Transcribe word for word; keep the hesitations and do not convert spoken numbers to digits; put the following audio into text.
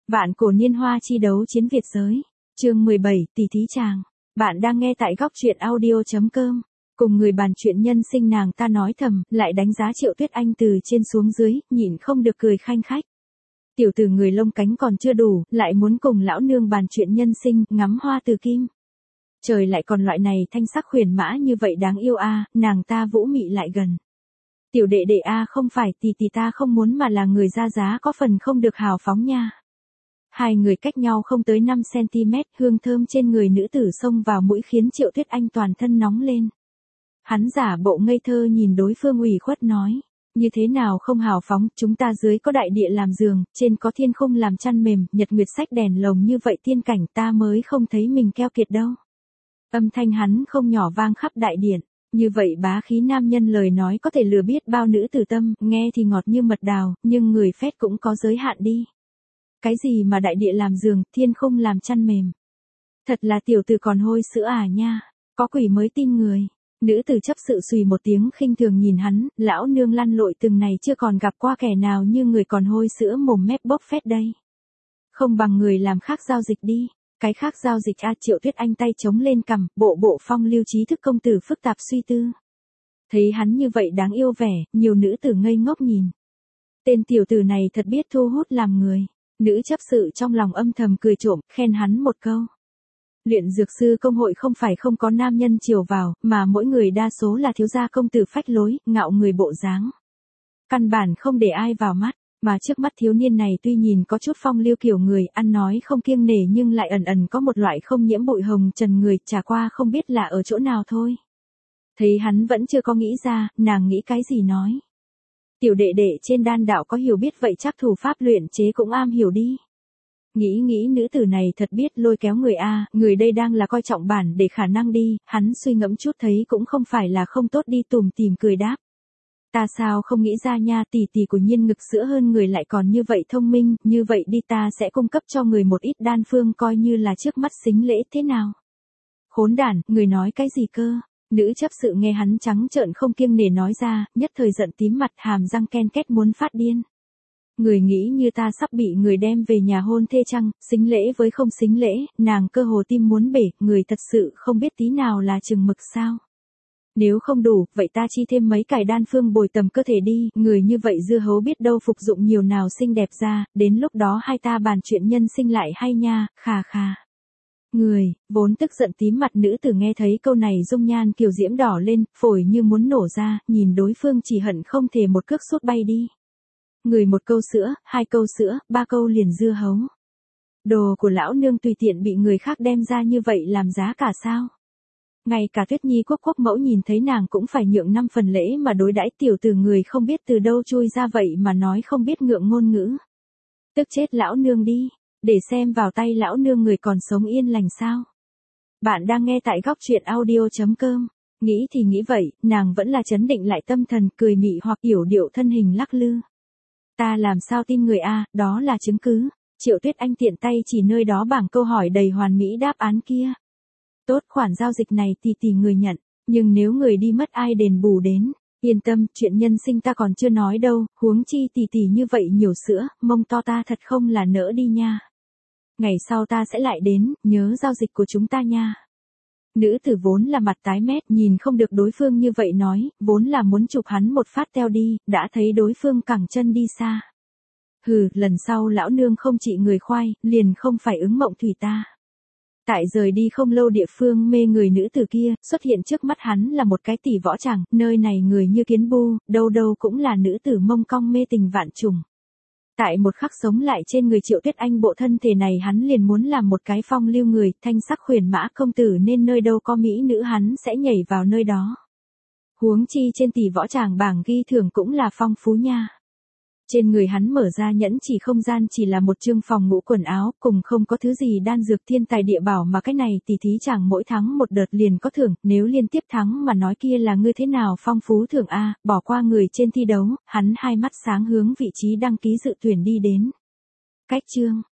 Vạn cổ niên hoa chi đấu chiến Việt giới. Chương mười bảy, tỷ thí chàng. Bạn đang nghe tại góc truyện audio chấm com. Cùng người bàn chuyện nhân sinh nàng ta nói thầm, lại đánh giá Triệu Tuyết Anh từ trên xuống dưới, nhịn không được cười khanh khách. Tiểu tử người lông cánh còn chưa đủ, lại muốn cùng lão nương bàn chuyện nhân sinh, ngắm hoa từ kim. Trời lại còn loại này thanh sắc huyền mã như vậy đáng yêu a, nàng ta vũ mị lại gần. Tiểu đệ đệ a, không phải tỷ tỷ ta không muốn mà là người ra giá có phần không được hào phóng nha. Hai người cách nhau không tới năm xăng-ti-mét, hương thơm trên người nữ tử xông vào mũi khiến Triệu Tuyết Anh toàn thân nóng lên. Hắn giả bộ ngây thơ nhìn đối phương ủy khuất nói, như thế nào không hào phóng, chúng ta dưới có đại địa làm giường, trên có thiên khung làm chăn mềm, nhật nguyệt sách đèn lồng như vậy tiên cảnh ta mới không thấy mình keo kiệt đâu. Âm thanh hắn không nhỏ vang khắp đại điện, như vậy bá khí nam nhân lời nói có thể lừa biết bao nữ tử tâm, nghe thì ngọt như mật đào, nhưng người phét cũng có giới hạn đi. Cái gì mà đại địa làm giường, thiên khung làm chăn mềm. Thật là tiểu tử còn hôi sữa à nha, có quỷ mới tin người. Nữ tử chấp sự xùy một tiếng khinh thường nhìn hắn, lão nương lăn lội từng này chưa còn gặp qua kẻ nào như người còn hôi sữa mồm mép bốc phét đây. Không bằng người làm khác giao dịch đi. Cái khác giao dịch a. Triệu Tuyết Anh tay chống lên cằm, bộ bộ phong lưu trí thức công tử phức tạp suy tư. Thấy hắn như vậy đáng yêu vẻ, nhiều nữ tử ngây ngốc nhìn. Tên tiểu tử này thật biết thu hút làm người. Nữ chấp sự trong lòng âm thầm cười trộm, khen hắn một câu. Luyện dược sư công hội không phải không có nam nhân chiều vào, mà mỗi người đa số là thiếu gia công tử phách lối, ngạo người bộ dáng. Căn bản không để ai vào mắt. Mà trước mắt thiếu niên này tuy nhìn có chút phong lưu kiểu người, ăn nói không kiêng nể nhưng lại ẩn ẩn có một loại không nhiễm bụi hồng trần người, chả qua không biết là ở chỗ nào thôi. Thấy hắn vẫn chưa có nghĩ ra, nàng nghĩ cái gì nói. Tiểu đệ đệ trên đan đạo có hiểu biết vậy chắc thủ pháp luyện chế cũng am hiểu đi. Nghĩ nghĩ nữ tử này thật biết lôi kéo người a, người đây đang là coi trọng bản để khả năng đi, hắn suy ngẫm chút thấy cũng không phải là không tốt đi tùm tìm cười đáp. Ta sao không nghĩ ra nha, tỷ tỷ của Nhiên ngực sữa hơn người lại còn như vậy thông minh, như vậy đi ta sẽ cung cấp cho người một ít đan phương coi như là trước mắt xính lễ thế nào. Khốn đản, người nói cái gì cơ? Nữ chấp sự nghe hắn trắng trợn không kiêng nể nói ra, nhất thời giận tím mặt hàm răng ken két muốn phát điên. Người nghĩ như ta sắp bị người đem về nhà hôn thê chăng, xính lễ với không xính lễ, nàng cơ hồ tim muốn bể, người thật sự không biết tí nào là chừng mực sao. Nếu không đủ, vậy ta chi thêm mấy cải đan phương bồi tầm cơ thể đi, người như vậy dưa hấu biết đâu phục dụng nhiều nào xinh đẹp ra, đến lúc đó hai ta bàn chuyện nhân sinh lại hay nha, khà khà. Người, vốn tức giận tím mặt nữ tử nghe thấy câu này dung nhan kiều diễm đỏ lên, phổi như muốn nổ ra, nhìn đối phương chỉ hận không thể một cước sút bay đi. Người một câu sữa, hai câu sữa, ba câu liền dưa hấu. Đồ của lão nương tùy tiện bị người khác đem ra như vậy làm giá cả sao? Ngay cả Tuyết Nhi quốc quốc mẫu nhìn thấy nàng cũng phải nhượng năm phần lễ mà đối đãi tiểu tử người không biết từ đâu chui ra vậy mà nói không biết ngượng ngôn ngữ. Tức chết lão nương đi, để xem vào tay lão nương người còn sống yên lành sao. Bạn đang nghe tại góc truyện audio chấm com. Nghĩ thì nghĩ vậy, nàng vẫn là trấn định lại tâm thần, cười mị hoặc yểu điệu thân hình lắc lư. Ta làm sao tin người a, đó là chứng cứ. Triệu Tuyết Anh tiện tay chỉ nơi đó bảng câu hỏi đầy hoàn mỹ đáp án kia. Tốt, khoản giao dịch này tỷ tỷ người nhận, nhưng nếu người đi mất ai đền bù đến, yên tâm, chuyện nhân sinh ta còn chưa nói đâu, huống chi tỷ tỷ như vậy nhiều sữa, mông to ta thật không là nỡ đi nha. Ngày sau ta sẽ lại đến, nhớ giao dịch của chúng ta nha. Nữ tử vốn là mặt tái mét, nhìn không được đối phương như vậy nói, vốn là muốn chụp hắn một phát teo đi, đã thấy đối phương cẳng chân đi xa. Hừ, lần sau lão nương không trị người khoai, liền không phải ứng mộng thủy ta. Tại rời đi không lâu địa phương mê người nữ tử kia, xuất hiện trước mắt hắn là một cái tỷ võ tràng, nơi này người như kiến bu, đâu đâu cũng là nữ tử mông cong mê tình vạn trùng. Tại một khắc sống lại trên người Triệu Tuyết Anh bộ thân thể này hắn liền muốn làm một cái phong lưu người, thanh sắc huyền mã công tử nên nơi đâu có mỹ nữ hắn sẽ nhảy vào nơi đó. Huống chi trên tỷ võ tràng bảng ghi thưởng cũng là phong phú nha. Trên người hắn mở ra nhẫn chỉ không gian chỉ là một chương phòng ngủ quần áo, cùng không có thứ gì đan dược thiên tài địa bảo mà cái này tỷ thí chẳng mỗi tháng một đợt liền có thưởng, nếu liên tiếp thắng mà nói kia là ngươi thế nào phong phú thưởng a, bỏ qua người trên thi đấu, hắn hai mắt sáng hướng vị trí đăng ký dự tuyển đi đến. Cách chương,